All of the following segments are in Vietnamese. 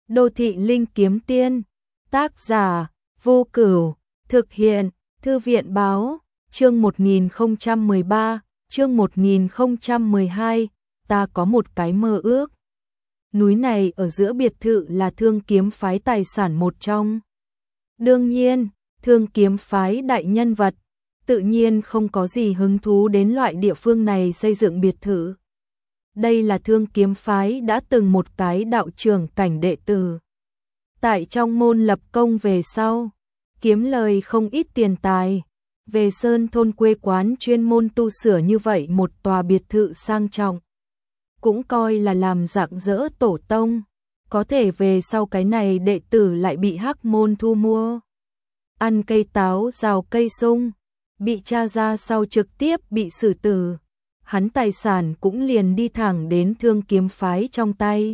Đô thị linh kiếm tiên, tác giả, Vô Cửu, thực hiện, Thư viện báo, chương 1013, chương 1012, ta có một cái mơ ước. Núi này ở giữa biệt thự là Thương Kiếm phái tài sản một trong. Đương nhiên, Thương Kiếm phái đại nhân vật, tự nhiên không có gì hứng thú đến loại địa phương này xây dựng biệt thự. Đây là Thương Kiếm phái đã từng một cái đạo trưởng cảnh đệ tử. Tại trong môn lập công về sau, kiếm lời không ít tiền tài, về sơn thôn quê quán chuyên môn tu sửa như vậy một tòa biệt thự sang trọng. Cũng coi là làm rạng rỡ tổ tông, có thể về sau cái này đệ tử lại bị hắc môn thu mua. Ăn cây táo rào cây sung, bị tra ra sau trực tiếp bị xử tử. Hắn tài sản cũng liền đi thẳng đến Thương Kiếm phái trong tay.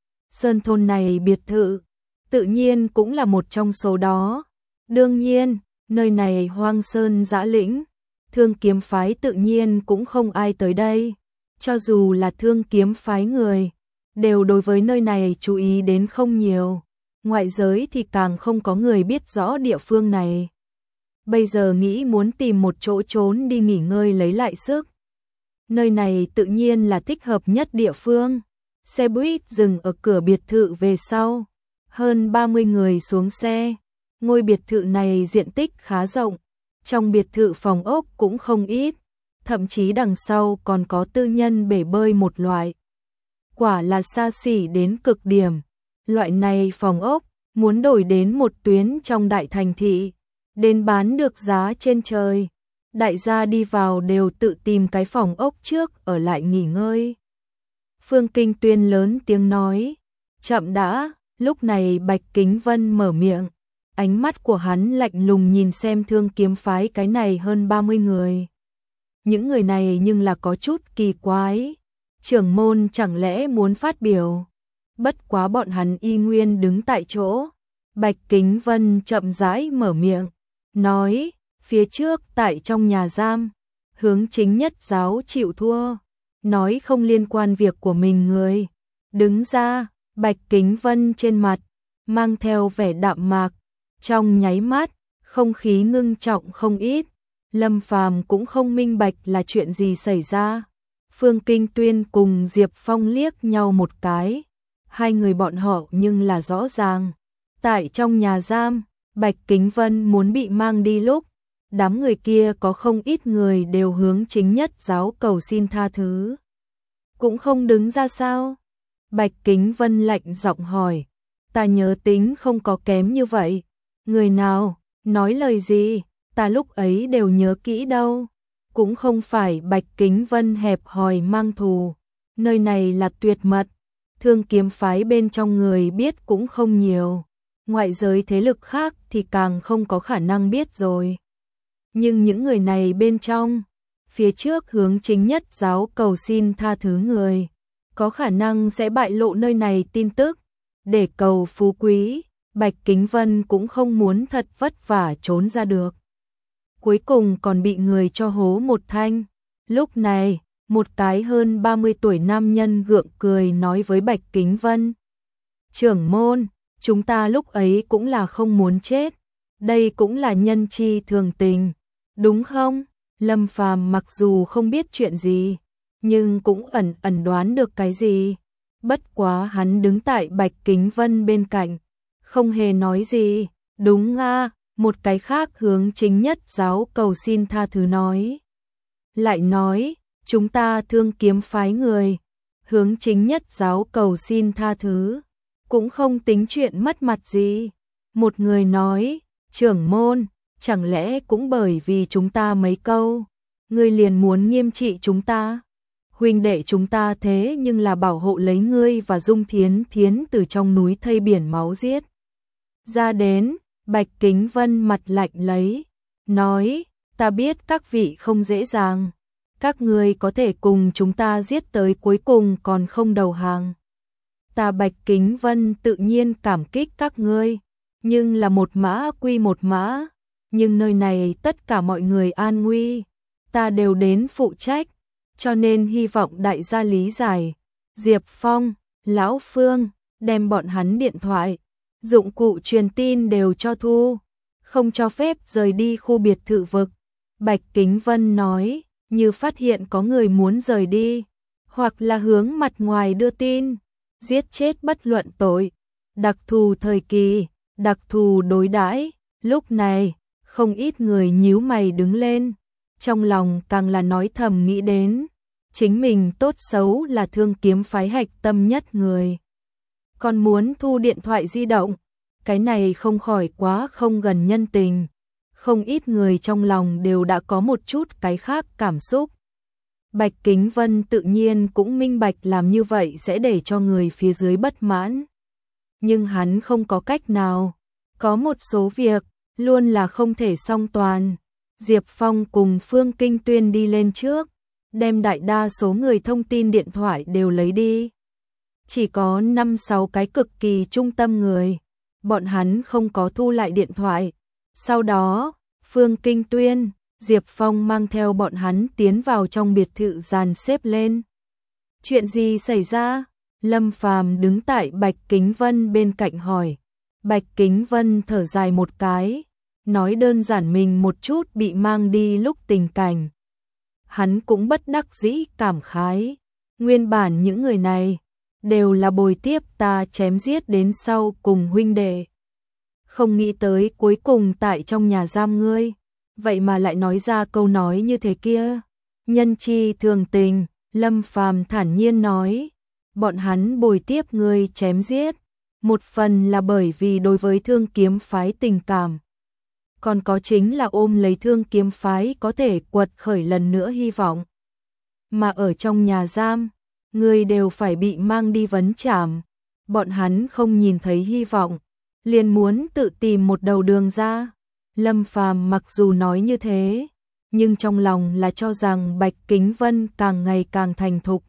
Sơn thôn này biệt thự, tự nhiên cũng là một trong số đó. Đương nhiên, nơi này hoang sơn dã lĩnh, Thương Kiếm phái tự nhiên cũng không ai tới đây. Cho dù là Thương Kiếm phái người, đều đối với nơi này chú ý đến không nhiều. Ngoại giới thì càng không có người biết rõ địa phương này. Bây giờ nghĩ muốn tìm một chỗ trốn đi nghỉ ngơi lấy lại sức. Nơi này tự nhiên là thích hợp nhất địa phương. Xe buýt dừng ở cửa biệt thự về sau. Hơn 30 người xuống xe. Ngôi biệt thự này diện tích khá rộng. Trong biệt thự phòng ốc cũng không ít. Thậm chí đằng sau còn có tư nhân bể bơi một loại. Quả là xa xỉ đến cực điểm. Loại này phòng ốc, muốn đổi đến một tuyến trong đại thành thị, đến bán được giá trên trời. Đại gia đi vào đều tự tìm cái phòng ốc trước ở lại nghỉ ngơi. Phương Kinh Tuyên lớn tiếng nói, chậm đã. Lúc này Bạch Kính Vân mở miệng, ánh mắt của hắn lạnh lùng nhìn xem Thương Kiếm phái cái này hơn 30 người. Những người này nhưng là có chút kỳ quái. Trưởng môn chẳng lẽ muốn phát biểu? Bất quá bọn hắn y nguyên đứng tại chỗ. Bạch Kính Vân chậm rãi mở miệng, nói, phía trước tại trong nhà giam, hướng chính nhất giáo chịu thua, nói không liên quan việc của mình người. Đứng ra, Bạch Kính Vân trên mặt, mang theo vẻ đạm mạc, trong nháy mắt, không khí ngưng trọng không ít. Lâm Phàm cũng không minh bạch là chuyện gì xảy ra. Phương Kinh Tuyên cùng Diệp Phong liếc nhau một cái. Hai người bọn họ nhưng là rõ ràng. Tại trong nhà giam, Bạch Kính Vân muốn bị mang đi lúc, đám người kia có không ít người đều hướng chính nhất giáo cầu xin tha thứ. Cũng không đứng ra sao? Bạch Kính Vân lạnh giọng hỏi. Ta nhớ tính không có kém như vậy. Người nào, nói lời gì, ta lúc ấy đều nhớ kỹ đâu. Cũng không phải Bạch Kính Vân hẹp hòi mang thù. Nơi này là tuyệt mật. Thương Kiếm phái bên trong người biết cũng không nhiều. Ngoại giới thế lực khác thì càng không có khả năng biết rồi. Nhưng những người này bên trong, phía trước hướng chính nhất giáo cầu xin tha thứ người, có khả năng sẽ bại lộ nơi này tin tức. Để cầu phú quý, Bạch Kính Vân cũng không muốn thật vất vả trốn ra được. Cuối cùng còn bị người cho hố một thanh. Lúc này, một cái hơn 30 tuổi nam nhân gượng cười nói với Bạch Kính Vân. Trưởng môn, chúng ta lúc ấy cũng là không muốn chết. Đây cũng là nhân chi thường tình. Đúng không? Lâm Phàm mặc dù không biết chuyện gì, nhưng cũng ẩn ẩn đoán được cái gì. Bất quá hắn đứng tại Bạch Kính Vân bên cạnh, không hề nói gì. Đúng a. Một cái khác hướng chính nhất giáo cầu xin tha thứ nói. Lại nói, chúng ta Thương Kiếm phái người, hướng chính nhất giáo cầu xin tha thứ, cũng không tính chuyện mất mặt gì. Một người nói, trưởng môn, chẳng lẽ cũng bởi vì chúng ta mấy câu, ngươi liền muốn nghiêm trị chúng ta? Huynh đệ chúng ta thế nhưng là bảo hộ lấy ngươi và Dung Thiến Thiến từ trong núi thây biển máu giết ra đến. Bạch Kính Vân mặt lạnh lấy, nói, ta biết các vị không dễ dàng, các ngươi có thể cùng chúng ta giết tới cuối cùng còn không đầu hàng. Ta Bạch Kính Vân tự nhiên cảm kích các ngươi, nhưng là một mã quy một mã, nhưng nơi này tất cả mọi người an nguy, ta đều đến phụ trách, cho nên hy vọng đại gia lý giải. Diệp Phong, Lão Phương, đem bọn hắn điện thoại, dụng cụ truyền tin đều cho thu, không cho phép rời đi khu biệt thự vực. Bạch Kính Vân nói, như phát hiện có người muốn rời đi, hoặc là hướng mặt ngoài đưa tin, giết chết bất luận tội, đặc thù thời kỳ, đặc thù đối đãi. Lúc này, không ít người nhíu mày đứng lên, trong lòng càng là nói thầm nghĩ đến, chính mình tốt xấu là Thương Kiếm phái hạch tâm nhất người, còn muốn thu điện thoại di động, cái này không khỏi quá không gần nhân tình. Không ít người trong lòng đều đã có một chút cái khác cảm xúc. Bạch Kính Vân tự nhiên cũng minh bạch làm như vậy sẽ để cho người phía dưới bất mãn. Nhưng hắn không có cách nào, có một số việc luôn là không thể song toàn. Diệp Phong cùng Phương Kinh Tuyên đi lên trước, đem đại đa số người thông tin điện thoại đều lấy đi. Chỉ có 5-6 cái cực kỳ trung tâm người, bọn hắn không có thu lại điện thoại. Sau đó, Phương Kinh Tuyên, Diệp Phong mang theo bọn hắn tiến vào trong biệt thự dàn xếp lên. Chuyện gì xảy ra? Lâm Phàm đứng tại Bạch Kính Vân bên cạnh hỏi. Bạch Kính Vân thở dài một cái, nói đơn giản mình một chút bị mang đi lúc tình cảnh. Hắn cũng bất đắc dĩ cảm khái, nguyên bản những người này đều là bồi tiếp ta chém giết đến sau cùng huynh đệ. Không nghĩ tới cuối cùng tại trong nhà giam ngươi, vậy mà lại nói ra câu nói như thế kia. Nhân chi thường tình, Lâm Phàm thản nhiên nói, bọn hắn bồi tiếp ngươi chém giết, một phần là bởi vì đối với Thương Kiếm phái tình cảm, còn có chính là ôm lấy Thương Kiếm phái có thể quật khởi lần nữa hy vọng. Mà ở trong nhà giam, ngươi đều phải bị mang đi vấn trảm, bọn hắn không nhìn thấy hy vọng, liền muốn tự tìm một đầu đường ra. Lâm Phàm mặc dù nói như thế, nhưng trong lòng là cho rằng Bạch Kính Vân càng ngày càng thành thục,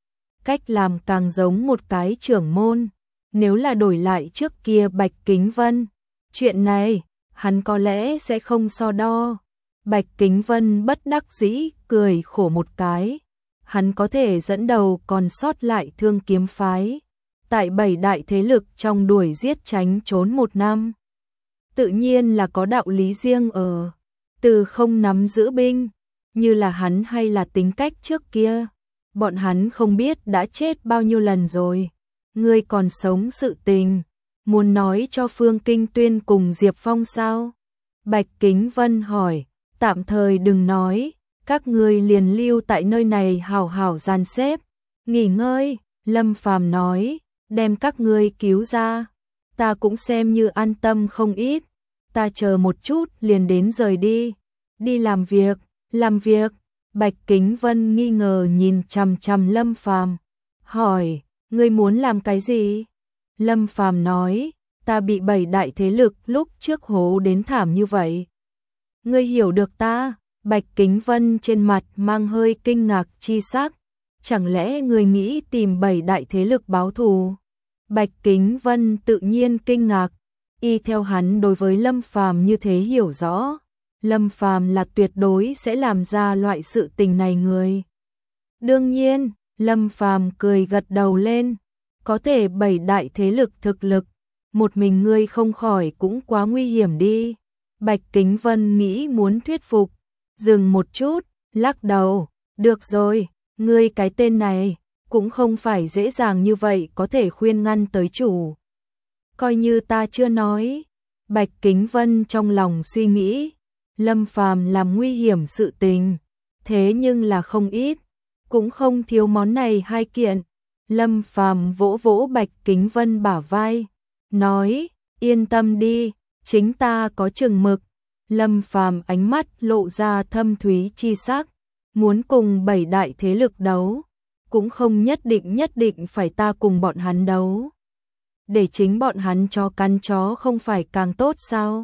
cách làm càng giống một cái trưởng môn. Nếu là đổi lại trước kia Bạch Kính Vân, chuyện này hắn có lẽ sẽ không so đo. Bạch Kính Vân bất đắc dĩ cười khổ một cái, hắn có thể dẫn đầu còn sót lại Thương Kiếm phái, tại 7 đại thế lực trong đuổi giết tránh trốn 1 năm. Tự nhiên là có đạo lý riêng ở, từ không nắm giữ binh, như là hắn hay là tính cách trước kia, bọn hắn không biết đã chết bao nhiêu lần rồi. Ngươi còn sống sự tình, muốn nói cho Phương Kinh Tuyên cùng Diệp Phong sao? Bạch Kính Vân hỏi, tạm thời đừng nói, các ngươi liền lưu tại nơi này hảo hảo dàn xếp, nghỉ ngơi. Lâm Phàm nói, đem các ngươi cứu ra, ta cũng xem như an tâm không ít, ta chờ một chút liền đến rời đi, đi làm việc, làm việc. Bạch Kính Vân nghi ngờ nhìn chằm chằm Lâm Phàm, hỏi, ngươi muốn làm cái gì? Lâm Phàm nói, ta bị 7 đại thế lực lúc trước hố đến thảm như vậy. Ngươi hiểu được ta? Bạch Kính Vân trên mặt mang hơi kinh ngạc chi sắc, chẳng lẽ ngươi nghĩ tìm 7 đại thế lực báo thù? Bạch Kính Vân tự nhiên kinh ngạc, y theo hắn đối với Lâm Phàm như thế hiểu rõ, Lâm Phàm là tuyệt đối sẽ làm ra loại sự tình này người. Đương nhiên, Lâm Phàm cười gật đầu lên, có thể 7 đại thế lực thực lực, một mình ngươi không khỏi cũng quá nguy hiểm đi. Bạch Kính Vân nghĩ muốn thuyết phục, dừng một chút, lắc đầu, được rồi, ngươi cái tên này, cũng không phải dễ dàng như vậy có thể khuyên ngăn tới chủ. Coi như ta chưa nói. Bạch Kính Vân trong lòng suy nghĩ, Lâm Phàm làm nguy hiểm sự tình, thế nhưng là không ít, cũng không thiếu món này hai kiện. Lâm Phàm vỗ vỗ Bạch Kính Vân bả vai, nói, yên tâm đi, chính ta có chừng mực. Lâm Phàm ánh mắt lộ ra thâm thúy chi sắc, muốn cùng 7 đại thế lực đấu, cũng không nhất định phải ta cùng bọn hắn đấu. Để chính bọn hắn cho căn chó không phải càng tốt sao?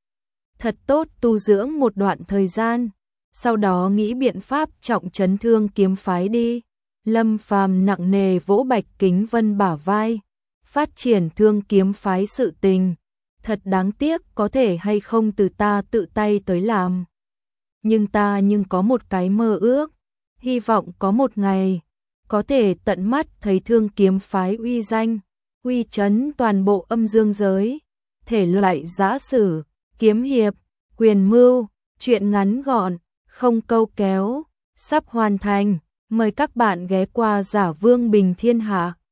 Thật tốt tu dưỡng một đoạn thời gian, sau đó nghĩ biện pháp trọng trấn Thương Kiếm phái đi. Lâm Phàm nặng nề vỗ Bạch Kính Vân bả vai, phát triển Thương Kiếm phái sự tình, thật đáng tiếc có thể hay không từ ta tự tay tới làm. Nhưng ta có một cái mơ ước, hy vọng có một ngày có thể tận mắt thấy Thương Kiếm phái uy danh, uy chấn toàn bộ âm dương giới. Thể loại giã sử, kiếm hiệp, quyền mưu, truyện ngắn gọn, không câu kéo, sắp hoàn thành. Mời các bạn ghé qua Giả Vương Bình Thiên Hạ.